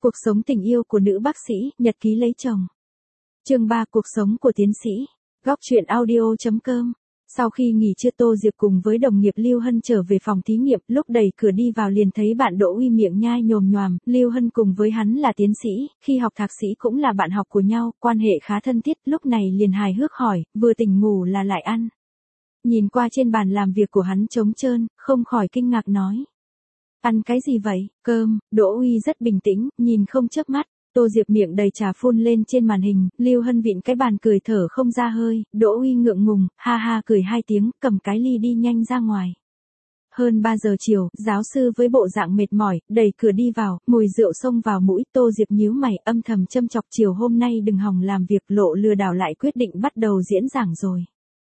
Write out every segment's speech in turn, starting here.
Cuộc sống tình yêu của nữ bác sĩ, nhật ký lấy chồng. Chương 3: Cuộc sống của tiến sĩ. Góc truyện audio.com. Sau khi nghỉ trưa, Tô Diệp cùng với đồng nghiệp Lưu Hân trở về phòng thí nghiệm, lúc đẩy cửa đi vào liền thấy bạn Đỗ Uy miệng nhai nhồm nhoàm. Lưu Hân cùng với hắn là tiến sĩ, khi học thạc sĩ cũng là bạn học của nhau, quan hệ khá thân thiết, lúc này liền hài hước hỏi, vừa tỉnh ngủ là lại ăn. Nhìn qua trên bàn làm việc của hắn trống trơn, không khỏi kinh ngạc nói. Ăn cái gì vậy? Cơm. Đỗ Uy rất bình tĩnh, nhìn không chớp mắt. Tô Diệp miệng đầy trà phun lên trên màn hình, Lưu Hân vịn cái bàn cười thở không ra hơi, Đỗ Uy ngượng ngùng, ha ha cười 2 tiếng, cầm cái ly đi nhanh ra ngoài. Hơn 3 giờ chiều, giáo sư với bộ dạng mệt mỏi, đẩy cửa đi vào, mùi rượu xông vào mũi, Tô Diệp nhíu mày, âm thầm châm chọc chiều hôm nay đừng hòng làm việc, lộ lừa đảo lại quyết định bắt đầu diễn giảng rồi.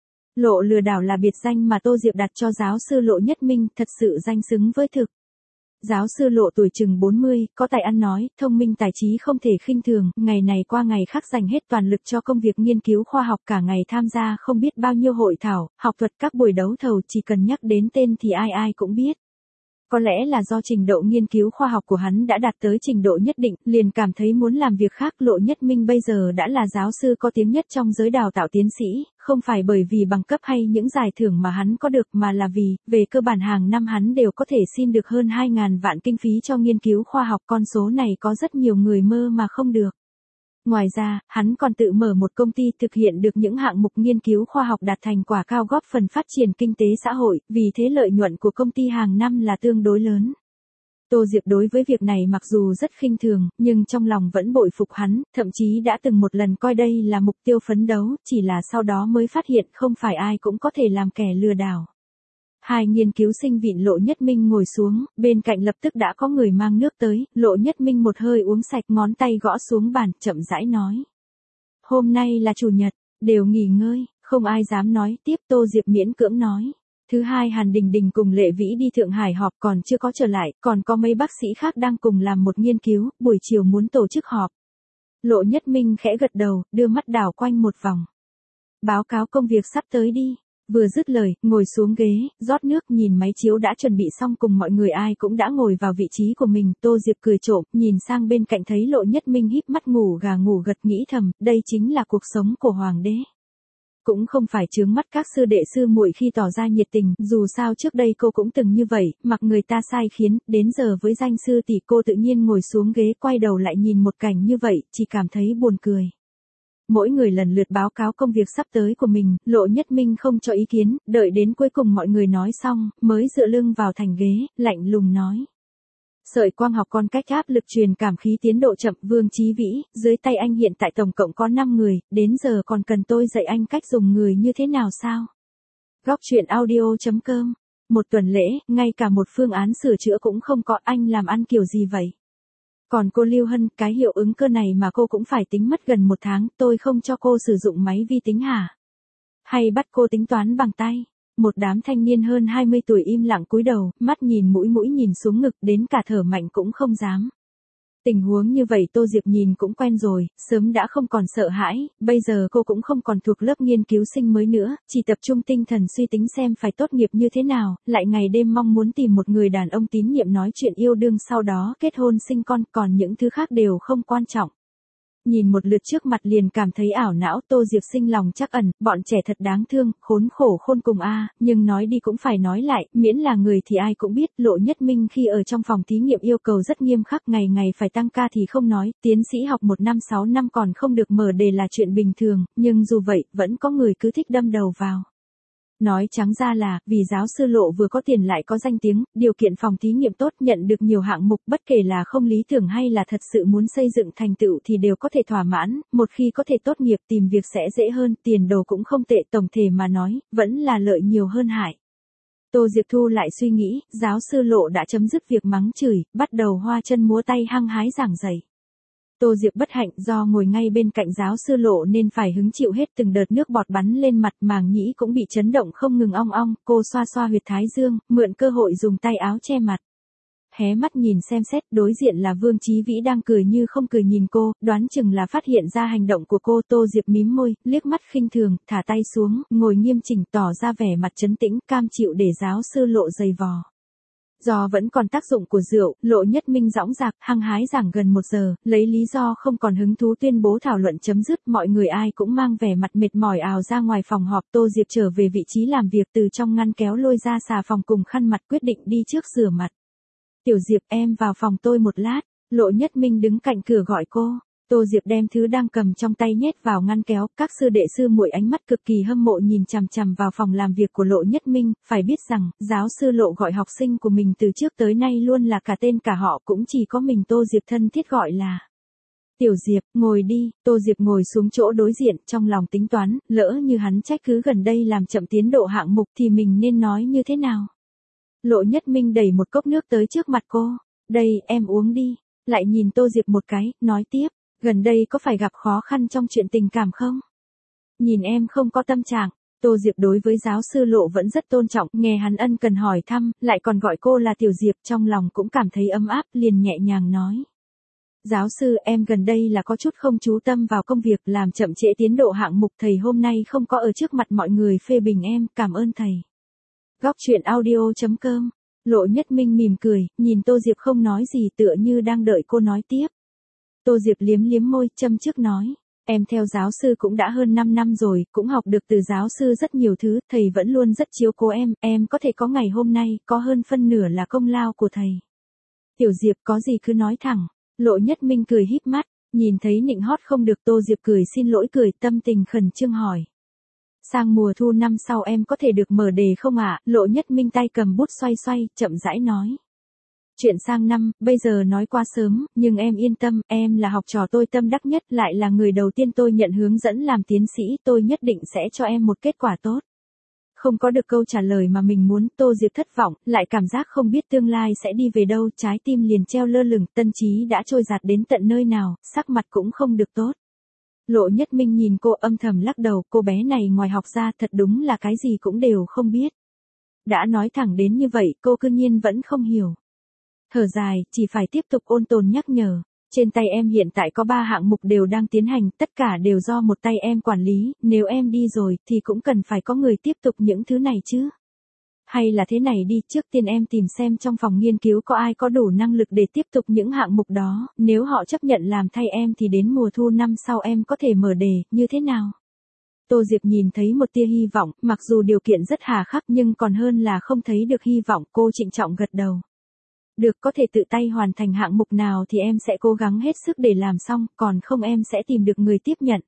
Lộ lừa đảo là biệt danh mà Tô Diệp đặt cho giáo sư Lộ Nhất Minh, thật sự danh xứng với thực. Giáo sư Lộ tuổi chừng 40, có tài ăn nói, thông minh tài trí không thể khinh thường, ngày này qua ngày khác dành hết toàn lực cho công việc nghiên cứu khoa học, cả ngày tham gia không biết bao nhiêu hội thảo, học thuật, các buổi đấu thầu, chỉ cần nhắc đến tên thì ai ai cũng biết. Có lẽ là do trình độ nghiên cứu khoa học của hắn đã đạt tới trình độ nhất định, liền cảm thấy muốn làm việc khác. Lộ Nhất Minh bây giờ đã là giáo sư có tiếng nhất trong giới đào tạo tiến sĩ, không phải bởi vì bằng cấp hay những giải thưởng mà hắn có được, mà là vì, về cơ bản hàng năm hắn đều có thể xin được hơn 2.000 vạn kinh phí cho nghiên cứu khoa học, con số này có rất nhiều người mơ mà không được. Ngoài ra, hắn còn tự mở một công ty thực hiện được những hạng mục nghiên cứu khoa học đạt thành quả cao, góp phần phát triển kinh tế xã hội, vì thế lợi nhuận của công ty hàng năm là tương đối lớn. Tô Diệp đối với việc này mặc dù rất khinh thường, nhưng trong lòng vẫn bội phục hắn, thậm chí đã từng một lần coi đây là mục tiêu phấn đấu, chỉ là sau đó mới phát hiện không phải ai cũng có thể làm kẻ lừa đảo. Hai nghiên cứu sinh vịn Lộ Nhất Minh ngồi xuống, bên cạnh lập tức đã có người mang nước tới, Lộ Nhất Minh một hơi uống sạch, ngón tay gõ xuống bàn, chậm rãi nói. Hôm nay là chủ nhật, đều nghỉ ngơi, không ai dám nói tiếp. Tô Diệp miễn cưỡng nói. Thứ hai Hàn Đình Đình cùng Lệ Vĩ đi Thượng Hải họp, còn chưa có trở lại, còn có mấy bác sĩ khác đang cùng làm một nghiên cứu, buổi chiều muốn tổ chức họp. Lộ Nhất Minh khẽ gật đầu, đưa mắt đảo quanh một vòng. Báo cáo công việc sắp tới đi. Vừa dứt lời, ngồi xuống ghế, rót nước, nhìn máy chiếu đã chuẩn bị xong, cùng mọi người ai cũng đã ngồi vào vị trí của mình. Tô Diệp cười trộm, nhìn sang bên cạnh thấy Lộ Nhất Minh híp mắt ngủ gà ngủ gật, nghĩ thầm, đây chính là cuộc sống của hoàng đế. Cũng không phải chướng mắt các sư đệ sư muội khi tỏ ra nhiệt tình, dù sao trước đây cô cũng từng như vậy, mặc người ta sai khiến, đến giờ với danh sư tỷ cô tự nhiên ngồi xuống ghế, quay đầu lại nhìn một cảnh như vậy, chỉ cảm thấy buồn cười. Mỗi người lần lượt báo cáo công việc sắp tới của mình, Lộ Nhất Minh không cho ý kiến, đợi đến cuối cùng mọi người nói xong, mới dựa lưng vào thành ghế, lạnh lùng nói. Sợi quang học con cách áp lực truyền cảm khí tiến độ chậm, Vương Chí Vĩ, dưới tay anh hiện tại tổng cộng có 5 người, đến giờ còn cần tôi dạy anh cách dùng người như thế nào sao? Góc truyện audio.com. Một tuần lễ, ngay cả một phương án sửa chữa cũng không có, anh làm ăn kiểu gì vậy? Còn cô Lưu Hân, cái hiệu ứng cơ này mà cô cũng phải tính mất gần 1 tháng, tôi không cho cô sử dụng máy vi tính hả? Hay bắt cô tính toán bằng tay? Một đám thanh niên hơn 20 tuổi im lặng cúi đầu, mắt nhìn mũi nhìn xuống ngực, đến cả thở mạnh cũng không dám. Tình huống như vậy Tô Diệp nhìn cũng quen rồi, sớm đã không còn sợ hãi, bây giờ cô cũng không còn thuộc lớp nghiên cứu sinh mới nữa, chỉ tập trung tinh thần suy tính xem phải tốt nghiệp như thế nào, lại ngày đêm mong muốn tìm một người đàn ông tín nhiệm nói chuyện yêu đương, sau đó kết hôn sinh con, còn những thứ khác đều không quan trọng. Nhìn một lượt trước mặt liền cảm thấy ảo não, Tô Diệp sinh lòng trắc ẩn, bọn trẻ thật đáng thương, khốn khổ khôn cùng a, nhưng nói đi cũng phải nói lại, miễn là người thì ai cũng biết, Lộ Nhất Minh khi ở trong phòng thí nghiệm yêu cầu rất nghiêm khắc, ngày ngày phải tăng ca thì không nói, tiến sĩ học 1 năm 6 năm còn không được mở đề là chuyện bình thường, nhưng dù vậy, vẫn có người cứ thích đâm đầu vào. Nói trắng ra là, vì giáo sư Lộ vừa có tiền lại có danh tiếng, điều kiện phòng thí nghiệm tốt, nhận được nhiều hạng mục, bất kể là không lý tưởng hay là thật sự muốn xây dựng thành tựu thì đều có thể thỏa mãn, một khi có thể tốt nghiệp tìm việc sẽ dễ hơn, tiền đồ cũng không tệ, tổng thể mà nói, vẫn là lợi nhiều hơn hại. Tô Diệp thu lại suy nghĩ, giáo sư Lộ đã chấm dứt việc mắng chửi, bắt đầu hoa chân múa tay hăng hái giảng dạy. Tô Diệp bất hạnh do ngồi ngay bên cạnh giáo sư Lộ nên phải hứng chịu hết từng đợt nước bọt bắn lên mặt, màng nhĩ cũng bị chấn động không ngừng ong ong, cô xoa xoa huyệt thái dương, mượn cơ hội dùng tay áo che mặt. Hé mắt nhìn xem xét, đối diện là Vương Chí Vĩ đang cười như không cười nhìn cô, đoán chừng là phát hiện ra hành động của cô. Tô Diệp mím môi, liếc mắt khinh thường, thả tay xuống, ngồi nghiêm chỉnh tỏ ra vẻ mặt trấn tĩnh, cam chịu để giáo sư Lộ giày vò. Do vẫn còn tác dụng của rượu, Lộ Nhất Minh dõng dạc, hăng hái giảng gần 1 giờ, lấy lý do không còn hứng thú tuyên bố thảo luận chấm dứt, mọi người ai cũng mang vẻ mặt mệt mỏi ào ra ngoài phòng họp. Tô Diệp trở về vị trí làm việc, từ trong ngăn kéo lôi ra xà phòng cùng khăn mặt, quyết định đi trước rửa mặt. Tiểu Diệp, em vào phòng tôi một lát. Lộ Nhất Minh đứng cạnh cửa gọi cô. Tô Diệp đem thứ đang cầm trong tay nhét vào ngăn kéo, các sư đệ sư muội ánh mắt cực kỳ hâm mộ nhìn chằm chằm vào phòng làm việc của Lộ Nhất Minh, phải biết rằng, giáo sư Lộ gọi học sinh của mình từ trước tới nay luôn là cả tên cả họ, cũng chỉ có mình Tô Diệp thân thiết gọi là Tiểu Diệp, ngồi đi. Tô Diệp ngồi xuống chỗ đối diện, trong lòng tính toán, lỡ như hắn trách cứ gần đây làm chậm tiến độ hạng mục thì mình nên nói như thế nào. Lộ Nhất Minh đẩy một cốc nước tới trước mặt cô. Đây, em uống đi. Lại nhìn Tô Diệp một cái, nói tiếp. Gần đây có phải gặp khó khăn trong chuyện tình cảm không? Nhìn em không có tâm trạng. Tô Diệp đối với giáo sư Lộ vẫn rất tôn trọng, nghe hắn ân cần hỏi thăm, lại còn gọi cô là Tiểu Diệp, trong lòng cũng cảm thấy ấm áp, liền nhẹ nhàng nói. Giáo sư, em gần đây là có chút không chú tâm vào công việc, làm chậm trễ tiến độ hạng mục, thầy hôm nay không có ở trước mặt mọi người phê bình em, cảm ơn thầy. Góc truyện audio.com. Lộ Nhất Minh mỉm cười, nhìn Tô Diệp không nói gì, tựa như đang đợi cô nói tiếp. Tô Diệp liếm liếm môi, châm chước nói. Em theo giáo sư cũng đã hơn 5 năm rồi, cũng học được từ giáo sư rất nhiều thứ, thầy vẫn luôn rất chiếu cố em có thể có ngày hôm nay, có hơn phân nửa là công lao của thầy. Tiểu Diệp, có gì cứ nói thẳng. Lộ Nhất Minh cười híp mắt, nhìn thấy nịnh hót không được, Tô Diệp cười xin lỗi cười, tâm tình khẩn trương hỏi. Sang mùa thu năm sau em có thể được mở đề không ạ? Lộ Nhất Minh tay cầm bút xoay xoay, chậm rãi nói. Chuyện sang năm, bây giờ nói quá sớm, nhưng em yên tâm, em là học trò tôi tâm đắc nhất, lại là người đầu tiên tôi nhận hướng dẫn làm tiến sĩ, tôi nhất định sẽ cho em một kết quả tốt. Không có được câu trả lời mà mình muốn, Tô Diệp thất vọng, lại cảm giác không biết tương lai sẽ đi về đâu, trái tim liền treo lơ lửng, tân trí đã trôi giạt đến tận nơi nào, sắc mặt cũng không được tốt. Lộ Nhất Minh nhìn cô âm thầm lắc đầu, cô bé này ngoài học ra thật đúng là cái gì cũng đều không biết. Đã nói thẳng đến như vậy, cô cư nhiên vẫn không hiểu. Thở dài, chỉ phải tiếp tục ôn tồn nhắc nhở. Trên tay em hiện tại có 3 hạng mục đều đang tiến hành, tất cả đều do một tay em quản lý, nếu em đi rồi thì cũng cần phải có người tiếp tục những thứ này chứ. Hay là thế này đi, trước tiên em tìm xem trong phòng nghiên cứu có ai có đủ năng lực để tiếp tục những hạng mục đó, nếu họ chấp nhận làm thay em thì đến mùa thu năm sau em có thể mở đề, như thế nào? Tô Diệp nhìn thấy một tia hy vọng, mặc dù điều kiện rất hà khắc nhưng còn hơn là không thấy được hy vọng, cô trịnh trọng gật đầu. Được, có thể tự tay hoàn thành hạng mục nào thì em sẽ cố gắng hết sức để làm xong, còn không em sẽ tìm được người tiếp nhận.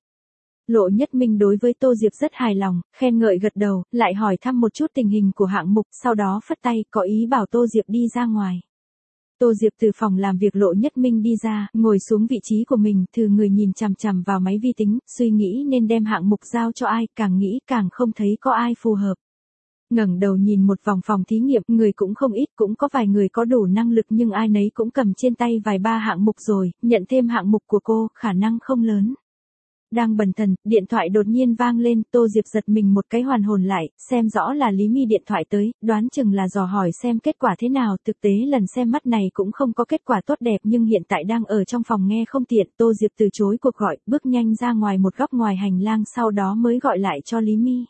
Lộ Nhất Minh đối với Tô Diệp rất hài lòng, khen ngợi gật đầu, lại hỏi thăm một chút tình hình của hạng mục, sau đó phất tay, có ý bảo Tô Diệp đi ra ngoài. Tô Diệp từ phòng làm việc Lộ Nhất Minh đi ra, ngồi xuống vị trí của mình, thừ người nhìn chằm chằm vào máy vi tính, suy nghĩ nên đem hạng mục giao cho ai, càng nghĩ càng không thấy có ai phù hợp. Ngẩng đầu nhìn một vòng phòng thí nghiệm, người cũng không ít, cũng có vài người có đủ năng lực nhưng ai nấy cũng cầm trên tay vài ba hạng mục rồi, nhận thêm hạng mục của cô, khả năng không lớn. Đang bần thần, điện thoại đột nhiên vang lên, Tô Diệp giật mình một cái hoàn hồn lại, xem rõ là Lý My điện thoại tới, đoán chừng là dò hỏi xem kết quả thế nào, thực tế lần xem mắt này cũng không có kết quả tốt đẹp nhưng hiện tại đang ở trong phòng nghe không tiện, Tô Diệp từ chối cuộc gọi, bước nhanh ra ngoài một góc ngoài hành lang sau đó mới gọi lại cho Lý My.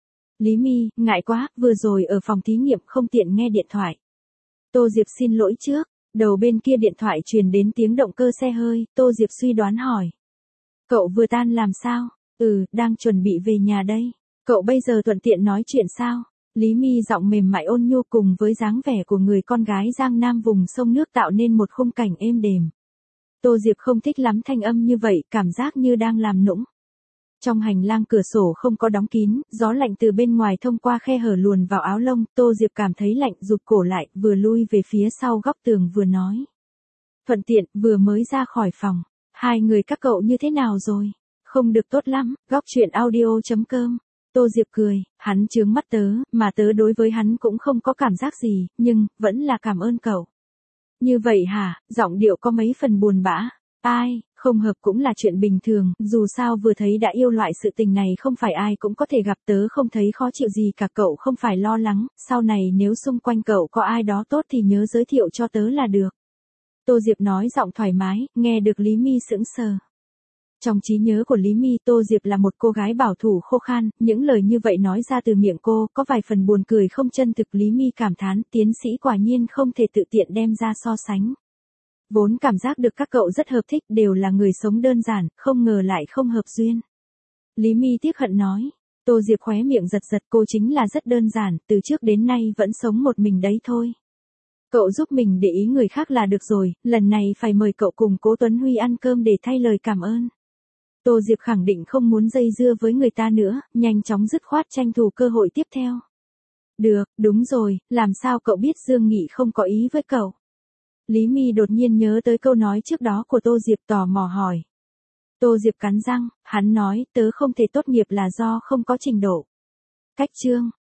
Lý My, ngại quá, vừa rồi ở phòng thí nghiệm không tiện nghe điện thoại. Tô Diệp xin lỗi trước, đầu bên kia điện thoại truyền đến tiếng động cơ xe hơi, Tô Diệp suy đoán hỏi. Cậu vừa tan làm sao? Đang chuẩn bị về nhà đây. Cậu bây giờ thuận tiện nói chuyện sao? Lý My giọng mềm mại ôn nhu cùng với dáng vẻ của người con gái Giang Nam vùng sông nước tạo nên một khung cảnh êm đềm. Tô Diệp không thích lắm thanh âm như vậy, cảm giác như đang làm nũng. Trong hành lang cửa sổ không có đóng kín, gió lạnh từ bên ngoài thông qua khe hở luồn vào áo lông, Tô Diệp cảm thấy lạnh rụt cổ lại, vừa lui về phía sau góc tường vừa nói. Thuận tiện, vừa mới ra khỏi phòng. Hai người các cậu như thế nào rồi? Không được tốt lắm, góc truyện audio.com. Tô Diệp cười, hắn chướng mắt tớ, mà tớ đối với hắn cũng không có cảm giác gì, nhưng, vẫn là cảm ơn cậu. Như vậy hả, giọng điệu có mấy phần buồn bã. Ai, không hợp cũng là chuyện bình thường, dù sao vừa thấy đã yêu loại sự tình này không phải ai cũng có thể gặp, tớ không thấy khó chịu gì cả, cậu không phải lo lắng, sau này nếu xung quanh cậu có ai đó tốt thì nhớ giới thiệu cho tớ là được. Tô Diệp nói giọng thoải mái, nghe được Lý My sững sờ. Trong trí nhớ của Lý My, Tô Diệp là một cô gái bảo thủ khô khan, những lời như vậy nói ra từ miệng cô, có vài phần buồn cười không chân thực. Lý My cảm thán, tiến sĩ quả nhiên không thể tự tiện đem ra so sánh. Vốn cảm giác được các cậu rất hợp thích, đều là người sống đơn giản, không ngờ lại không hợp duyên. Lý My tiếc hận nói. Tô Diệp khóe miệng giật giật, cô chính là rất đơn giản, từ trước đến nay vẫn sống một mình đấy thôi. Cậu giúp mình để ý người khác là được rồi, lần này phải mời cậu cùng Cố Tuấn Huy ăn cơm để thay lời cảm ơn. Tô Diệp khẳng định không muốn dây dưa với người ta nữa, nhanh chóng dứt khoát tranh thủ cơ hội tiếp theo. Được, đúng rồi, làm sao cậu biết Dương Nghị không có ý với cậu? Lý My đột nhiên nhớ tới câu nói trước đó của Tô Diệp, tò mò hỏi. Tô Diệp cắn răng, hắn nói tớ không thể tốt nghiệp là do không có trình độ. Cách chương.